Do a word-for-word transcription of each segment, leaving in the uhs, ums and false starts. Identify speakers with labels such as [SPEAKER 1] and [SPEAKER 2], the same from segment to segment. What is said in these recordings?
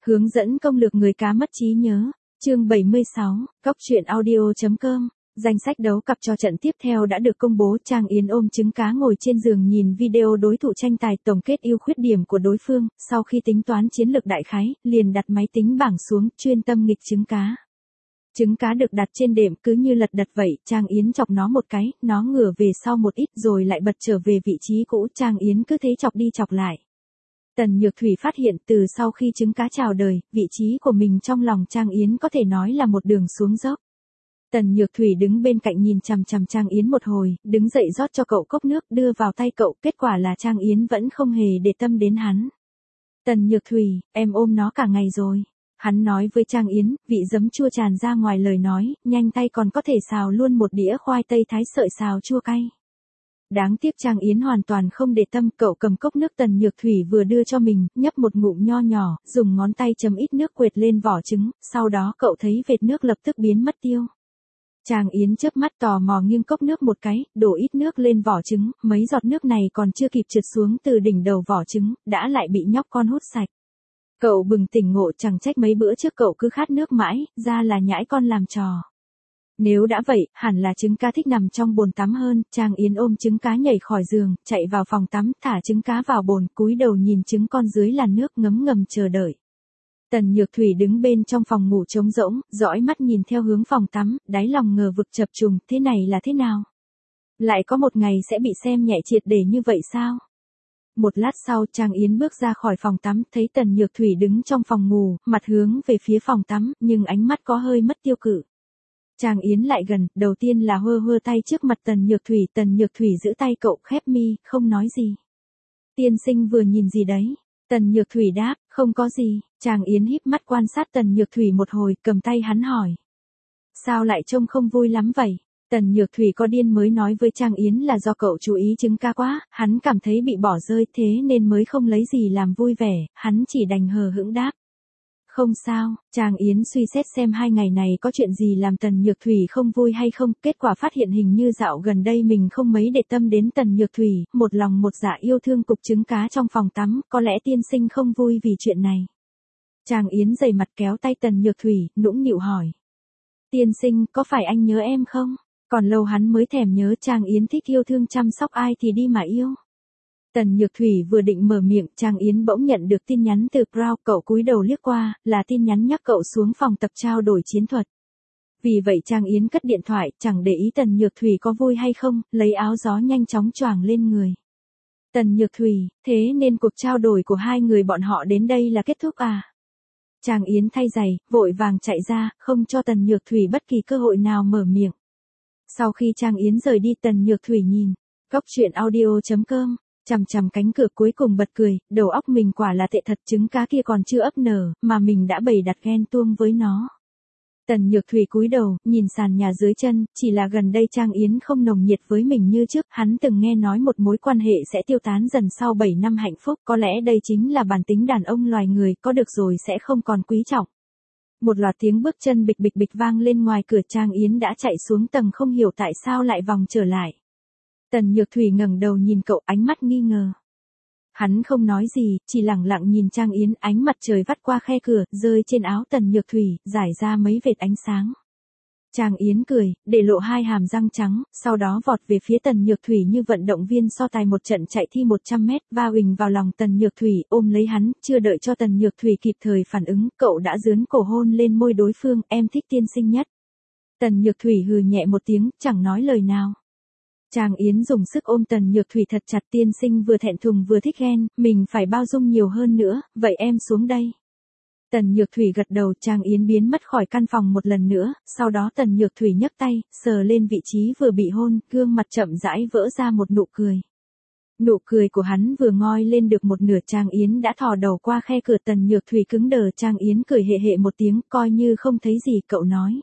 [SPEAKER 1] Hướng dẫn công lược người cá mất trí nhớ, chương bảy mươi sáu, Cóc truyện audio chấm com. Danh sách đấu cặp cho trận tiếp theo đã được công bố. Trang Yến ôm trứng cá ngồi trên giường nhìn video đối thủ tranh tài tổng kết ưu khuyết điểm của đối phương, sau khi tính toán chiến lược đại khái, liền đặt máy tính bảng xuống, chuyên tâm nghịch trứng cá. Trứng cá được đặt trên đệm cứ như lật đật vậy, Trang Yến chọc nó một cái, nó ngửa về sau một ít rồi lại bật trở về vị trí cũ, Trang Yến cứ thế chọc đi chọc lại. Tần Nhược Thủy phát hiện từ sau khi trứng cá chào đời, vị trí của mình trong lòng Trang Yến có thể nói là một đường xuống dốc. Tần Nhược Thủy đứng bên cạnh nhìn chằm chằm Trang Yến một hồi, đứng dậy rót cho cậu cốc nước đưa vào tay cậu, kết quả là Trang Yến vẫn không hề để tâm đến hắn. Tần Nhược Thủy, em ôm nó cả ngày rồi. Hắn nói với Trang Yến, vị giấm chua tràn ra ngoài lời nói, nhanh tay còn có thể xào luôn một đĩa khoai tây thái sợi xào chua cay. Đáng tiếc Trang Yến hoàn toàn không để tâm, cậu cầm cốc nước Tần Nhược Thủy vừa đưa cho mình, nhấp một ngụm nho nhỏ, dùng ngón tay chấm ít nước quệt lên vỏ trứng, sau đó cậu thấy vệt nước lập tức biến mất tiêu. Trang Yến chớp mắt tò mò nghiêng cốc nước một cái, đổ ít nước lên vỏ trứng, mấy giọt nước này còn chưa kịp trượt xuống từ đỉnh đầu vỏ trứng, đã lại bị nhóc con hút sạch. Cậu bừng tỉnh ngộ, chẳng trách mấy bữa trước cậu cứ khát nước mãi, ra là nhãi con làm trò. Nếu đã vậy, hẳn là trứng cá thích nằm trong bồn tắm hơn. Trang Yến ôm trứng cá nhảy khỏi giường, chạy vào phòng tắm, thả trứng cá vào bồn, cúi đầu nhìn trứng con dưới làn nước ngấm ngầm chờ đợi. Tần Nhược Thủy đứng bên trong phòng ngủ trống rỗng, dõi mắt nhìn theo hướng phòng tắm, đáy lòng ngờ vực chập trùng, thế này là thế nào? Lại có một ngày sẽ bị xem nhẹ triệt để như vậy sao? Một lát sau, Trang Yến bước ra khỏi phòng tắm, thấy Tần Nhược Thủy đứng trong phòng ngủ, mặt hướng về phía phòng tắm, nhưng ánh mắt có hơi mất tiêu cự. Trang Yến lại gần, đầu tiên là hơ hơ tay trước mặt Tần Nhược Thủy, Tần Nhược Thủy giữ tay cậu, khép mi, không nói gì. Tiên sinh vừa nhìn gì đấy? Tần Nhược Thủy đáp, không có gì. Trang Yến híp mắt quan sát Tần Nhược Thủy một hồi, cầm tay hắn hỏi. Sao lại trông không vui lắm vậy? Tần Nhược Thủy có điên mới nói với Trang Yến là do cậu chú ý trứng cá quá, hắn cảm thấy bị bỏ rơi thế nên mới không lấy gì làm vui vẻ, hắn chỉ đành hờ hững đáp. Không sao, Trang Yến suy xét xem hai ngày này có chuyện gì làm Tần Nhược Thủy không vui hay không, kết quả phát hiện hình như dạo gần đây mình không mấy để tâm đến Tần Nhược Thủy, một lòng một dạ yêu thương cục trứng cá trong phòng tắm, có lẽ tiên sinh không vui vì chuyện này. Trang Yến dày mặt kéo tay Tần Nhược Thủy, nũng nịu hỏi. Tiên sinh, có phải anh nhớ em không? Còn lâu hắn mới thèm nhớ. Trang Yến thích yêu thương chăm sóc ai thì đi mà yêu. Tần Nhược Thủy vừa định mở miệng, Trang Yến bỗng nhận được tin nhắn từ Brown, cậu cúi đầu liếc qua, là tin nhắn nhắc cậu xuống phòng tập trao đổi chiến thuật. Vì vậy Trang Yến cất điện thoại, chẳng để ý Tần Nhược Thủy có vui hay không, lấy áo gió nhanh chóng choàng lên người. Tần Nhược Thủy, thế nên cuộc trao đổi của hai người bọn họ đến đây là kết thúc à? Trang Yến thay giày, vội vàng chạy ra, không cho Tần Nhược Thủy bất kỳ cơ hội nào mở miệng. Sau khi Trang Yến rời đi, Tần Nhược Thủy nhìn Cóc truyện audio chấm com, chằm chằm cánh cửa cuối cùng bật cười, đầu óc mình quả là tệ thật, trứng cá kia còn chưa ấp nở, mà mình đã bày đặt ghen tuông với nó. Tần Nhược Thủy cúi đầu, nhìn sàn nhà dưới chân, chỉ là gần đây Trang Yến không nồng nhiệt với mình như trước, hắn từng nghe nói một mối quan hệ sẽ tiêu tán dần sau bảy năm hạnh phúc, có lẽ đây chính là bản tính đàn ông loài người, có được rồi sẽ không còn quý trọng. Một loạt tiếng bước chân bịch bịch bịch vang lên ngoài cửa, Trang Yến đã chạy xuống tầng, không hiểu tại sao lại vòng trở lại. Tần Nhược Thủy ngẩng đầu nhìn cậu, ánh mắt nghi ngờ. Hắn không nói gì, chỉ lặng lặng nhìn Trang Yến, ánh mặt trời vắt qua khe cửa, rơi trên áo Tần Nhược Thủy, rải ra mấy vệt ánh sáng. Trang Yến cười, để lộ hai hàm răng trắng, sau đó vọt về phía Tần Nhược Thủy như vận động viên so tài một trận chạy thi một trăm mét, va huỳnh vào lòng Tần Nhược Thủy, ôm lấy hắn, chưa đợi cho Tần Nhược Thủy kịp thời phản ứng, cậu đã dướn cổ hôn lên môi đối phương, em thích tiên sinh nhất. Tần Nhược Thủy hừ nhẹ một tiếng, chẳng nói lời nào. Trang Yến dùng sức ôm Tần Nhược Thủy thật chặt, tiên sinh vừa thẹn thùng vừa thích ghen, mình phải bao dung nhiều hơn nữa, vậy em xuống đây. Tần Nhược Thủy gật đầu, Trang Yến biến mất khỏi căn phòng một lần nữa, sau đó Tần Nhược Thủy nhấc tay, sờ lên vị trí vừa bị hôn, gương mặt chậm rãi vỡ ra một nụ cười. Nụ cười của hắn vừa ngoi lên được một nửa, Trang Yến đã thò đầu qua khe cửa, Tần Nhược Thủy cứng đờ, Trang Yến cười hề hề một tiếng, coi như không thấy gì, cậu nói.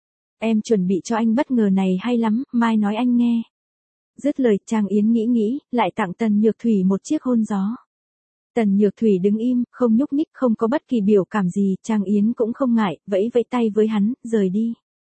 [SPEAKER 1] Em chuẩn bị cho anh bất ngờ này hay lắm, mai nói anh nghe. Dứt lời, Trang Yến nghĩ nghĩ, lại tặng Tần Nhược Thủy một chiếc hôn gió. Tần Nhược Thủy đứng im, không nhúc nhích, không có bất kỳ biểu cảm gì, Trang Yến cũng không ngại, vẫy vẫy tay với hắn, rời đi.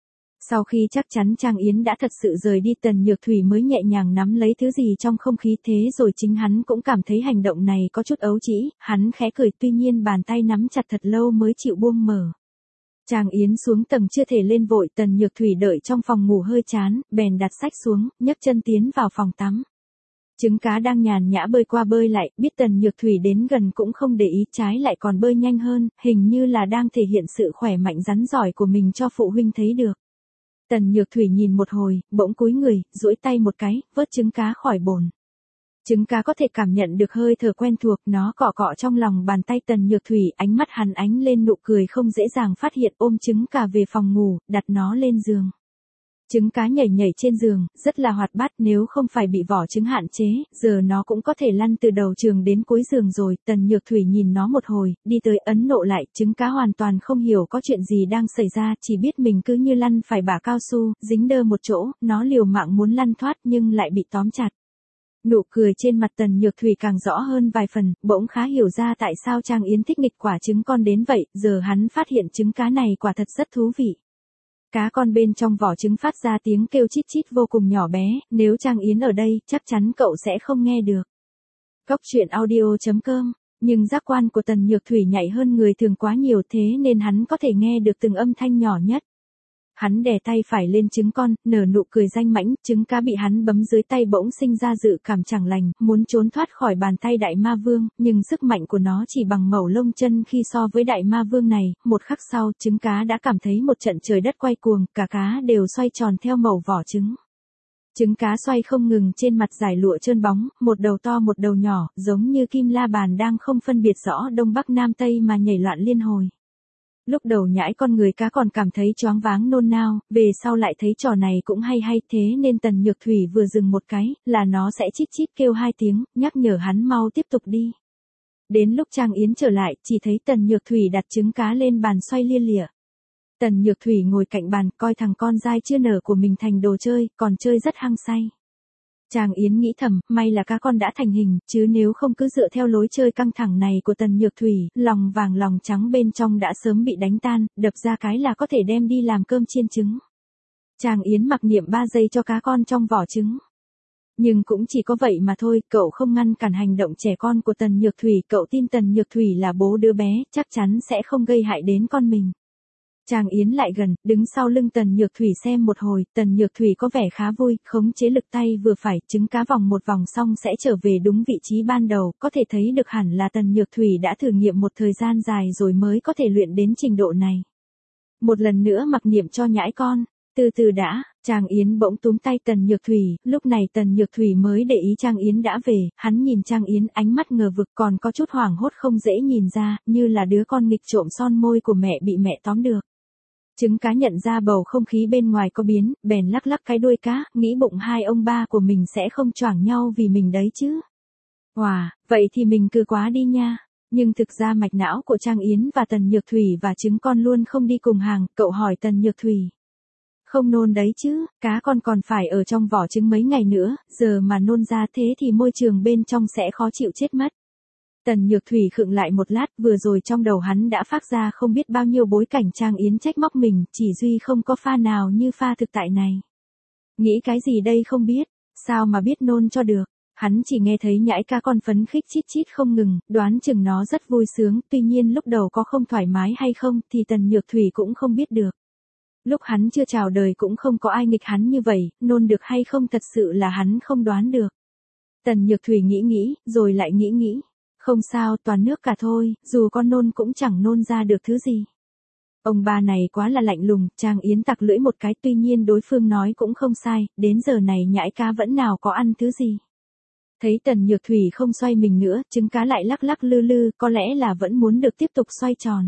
[SPEAKER 1] Sau khi chắc chắn Trang Yến đã thật sự rời đi, Tần Nhược Thủy mới nhẹ nhàng nắm lấy thứ gì trong không khí, thế rồi chính hắn cũng cảm thấy hành động này có chút ấu trĩ, hắn khẽ cười, tuy nhiên bàn tay nắm chặt thật lâu mới chịu buông mở. Trang Yến xuống tầng chưa thể lên vội, Tần Nhược Thủy đợi trong phòng ngủ hơi chán, bèn đặt sách xuống, nhấc chân tiến vào phòng tắm. Trứng cá đang nhàn nhã bơi qua bơi lại, biết Tần Nhược Thủy đến gần cũng không để ý, trái lại còn bơi nhanh hơn, hình như là đang thể hiện sự khỏe mạnh rắn giỏi của mình cho phụ huynh thấy được. Tần Nhược Thủy nhìn một hồi, bỗng cúi người, duỗi tay một cái, vớt trứng cá khỏi bồn. Trứng cá có thể cảm nhận được hơi thở quen thuộc, nó cọ cọ trong lòng bàn tay Tần Nhược Thủy, ánh mắt hắn ánh lên nụ cười không dễ dàng phát hiện, ôm trứng cá về phòng ngủ, đặt nó lên giường. Trứng cá nhảy nhảy trên giường, rất là hoạt bát, nếu không phải bị vỏ trứng hạn chế, giờ nó cũng có thể lăn từ đầu giường đến cuối giường rồi. Tần Nhược Thủy nhìn nó một hồi, đi tới ấn nộ lại, trứng cá hoàn toàn không hiểu có chuyện gì đang xảy ra, chỉ biết mình cứ như lăn phải bả cao su, dính đơ một chỗ, nó liều mạng muốn lăn thoát nhưng lại bị tóm chặt. Nụ cười trên mặt Tần Nhược Thủy càng rõ hơn vài phần, bỗng khá hiểu ra tại sao Trang Yến thích nghịch quả trứng con đến vậy, giờ hắn phát hiện trứng cá này quả thật rất thú vị. Cá con bên trong vỏ trứng phát ra tiếng kêu chít chít vô cùng nhỏ bé, nếu Trang Yến ở đây, chắc chắn cậu sẽ không nghe được. Cốc truyện audio chấm com, nhưng giác quan của Tần Nhược Thủy nhạy hơn người thường quá nhiều, thế nên hắn có thể nghe được từng âm thanh nhỏ nhất. Hắn đè tay phải lên trứng con, nở nụ cười danh mãnh, trứng cá bị hắn bấm dưới tay bỗng sinh ra dự cảm chẳng lành, muốn trốn thoát khỏi bàn tay đại ma vương, nhưng sức mạnh của nó chỉ bằng mẩu lông chân khi so với đại ma vương này. Một khắc sau, trứng cá đã cảm thấy một trận trời đất quay cuồng, cả cá đều xoay tròn theo mẩu vỏ trứng. Trứng cá xoay không ngừng trên mặt dải lụa trơn bóng, một đầu to một đầu nhỏ, giống như kim la bàn đang không phân biệt rõ đông bắc nam tây mà nhảy loạn liên hồi. Lúc đầu nhãi con người cá còn cảm thấy choáng váng nôn nao, về sau lại thấy trò này cũng hay hay, thế nên Tần Nhược Thủy vừa dừng một cái, là nó sẽ chít chít kêu hai tiếng, nhắc nhở hắn mau tiếp tục đi. Đến lúc Trang Yến trở lại, chỉ thấy Tần Nhược Thủy đặt trứng cá lên bàn xoay lia lịa. Tần Nhược Thủy ngồi cạnh bàn, coi thằng con dai chưa nở của mình thành đồ chơi, còn chơi rất hăng say. Trang Yến nghĩ thầm, may là cá con đã thành hình, chứ nếu không cứ dựa theo lối chơi căng thẳng này của Tần Nhược Thủy, lòng vàng lòng trắng bên trong đã sớm bị đánh tan, đập ra cái là có thể đem đi làm cơm chiên trứng. Trang Yến mặc niệm ba giây cho cá con trong vỏ trứng. Nhưng cũng chỉ có vậy mà thôi, cậu không ngăn cản hành động trẻ con của Tần Nhược Thủy, cậu tin Tần Nhược Thủy là bố đứa bé, chắc chắn sẽ không gây hại đến con mình. Trang Yến lại gần, đứng sau lưng Tần Nhược Thủy xem một hồi, Tần Nhược Thủy có vẻ khá vui, khống chế lực tay vừa phải, trứng cá vòng một vòng xong sẽ trở về đúng vị trí ban đầu, có thể thấy được hẳn là Tần Nhược Thủy đã thử nghiệm một thời gian dài rồi mới có thể luyện đến trình độ này. Một lần nữa mặc niệm cho nhãi con, từ từ đã, Trang Yến bỗng túm tay Tần Nhược Thủy, lúc này Tần Nhược Thủy mới để ý Trang Yến đã về, hắn nhìn Trang Yến ánh mắt ngờ vực, còn có chút hoảng hốt không dễ nhìn ra, như là đứa con nghịch trộm son môi của mẹ bị mẹ tóm được. Trứng cá nhận ra bầu không khí bên ngoài có biến, bèn lắc lắc cái đuôi cá, nghĩ bụng hai ông ba của mình sẽ không choảng nhau vì mình đấy chứ. Wow, vậy thì mình cứ quá đi nha. Nhưng thực ra mạch não của Trang Yến và Tần Nhược Thủy và trứng con luôn không đi cùng hàng, cậu hỏi Tần Nhược Thủy. Không nôn đấy chứ, cá con còn phải ở trong vỏ trứng mấy ngày nữa, giờ mà nôn ra thế thì môi trường bên trong sẽ khó chịu chết mất. Tần Nhược Thủy khựng lại một lát, vừa rồi trong đầu hắn đã phát ra không biết bao nhiêu bối cảnh Trang Yến trách móc mình, chỉ duy không có pha nào như pha thực tại này. Nghĩ cái gì đây không biết, sao mà biết nôn cho được, hắn chỉ nghe thấy nhãi cá con phấn khích chít chít không ngừng, đoán chừng nó rất vui sướng, tuy nhiên lúc đầu có không thoải mái hay không thì Tần Nhược Thủy cũng không biết được. Lúc hắn chưa chào đời cũng không có ai nghịch hắn như vậy, nôn được hay không thật sự là hắn không đoán được. Tần Nhược Thủy nghĩ nghĩ, rồi lại nghĩ nghĩ. Không sao, toàn nước cả thôi, dù con nôn cũng chẳng nôn ra được thứ gì. Ông ba này quá là lạnh lùng, Trang Yến tặc lưỡi một cái, tuy nhiên đối phương nói cũng không sai, đến giờ này nhãi cá vẫn nào có ăn thứ gì. Thấy Tần Nhược Thủy không xoay mình nữa, trứng cá lại lắc lắc lư lư, có lẽ là vẫn muốn được tiếp tục xoay tròn.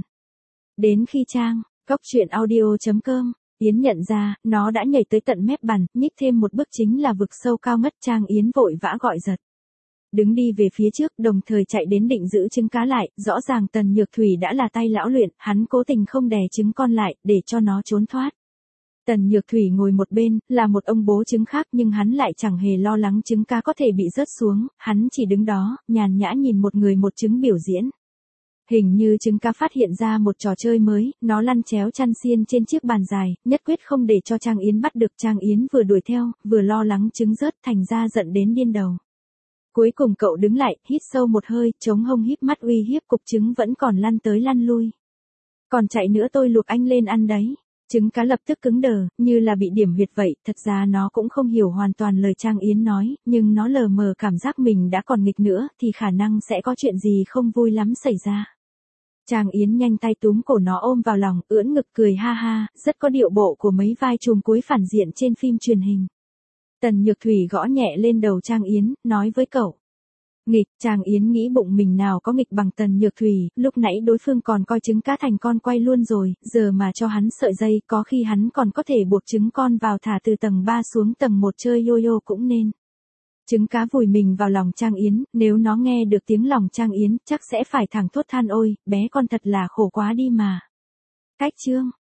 [SPEAKER 1] Đến khi Trang, cốc truyện audio chấm com, Yến nhận ra, nó đã nhảy tới tận mép bàn, nhích thêm một bước chính là vực sâu cao ngất. Trang Yến vội vã gọi giật. Đứng đi về phía trước, đồng thời chạy đến định giữ trứng cá lại, rõ ràng Tần Nhược Thủy đã là tay lão luyện, hắn cố tình không đè trứng con lại, để cho nó trốn thoát. Tần Nhược Thủy ngồi một bên, là một ông bố trứng khác nhưng hắn lại chẳng hề lo lắng trứng cá có thể bị rớt xuống, hắn chỉ đứng đó, nhàn nhã nhìn một người một trứng biểu diễn. Hình như trứng cá phát hiện ra một trò chơi mới, nó lăn chéo chăn xiên trên chiếc bàn dài, nhất quyết không để cho Trang Yến bắt được. Trang Yến vừa đuổi theo, vừa lo lắng trứng rớt, thành ra giận đến điên đầu. Cuối cùng cậu đứng lại, hít sâu một hơi, chống hông híp mắt uy hiếp, cục trứng vẫn còn lăn tới lăn lui. Còn chạy nữa tôi luộc anh lên ăn đấy. Trứng cá lập tức cứng đờ, như là bị điểm huyệt vậy, thật ra nó cũng không hiểu hoàn toàn lời Trang Yến nói, nhưng nó lờ mờ cảm giác mình đã còn nghịch nữa, thì khả năng sẽ có chuyện gì không vui lắm xảy ra. Trang Yến nhanh tay túm cổ nó ôm vào lòng, ưỡn ngực cười ha ha, rất có điệu bộ của mấy vai trùm cuối phản diện trên phim truyền hình. Tần Nhược Thủy gõ nhẹ lên đầu Trang Yến, nói với cậu. Nghịch. Trang Yến nghĩ bụng mình nào có nghịch bằng Tần Nhược Thủy, lúc nãy đối phương còn coi trứng cá thành con quay luôn rồi, giờ mà cho hắn sợi dây, có khi hắn còn có thể buộc trứng con vào thả từ tầng ba xuống tầng một chơi yo-yo cũng nên. Trứng cá vùi mình vào lòng Trang Yến, nếu nó nghe được tiếng lòng Trang Yến, chắc sẽ phải thẳng thốt than ôi, bé con thật là khổ quá đi mà. Cách chương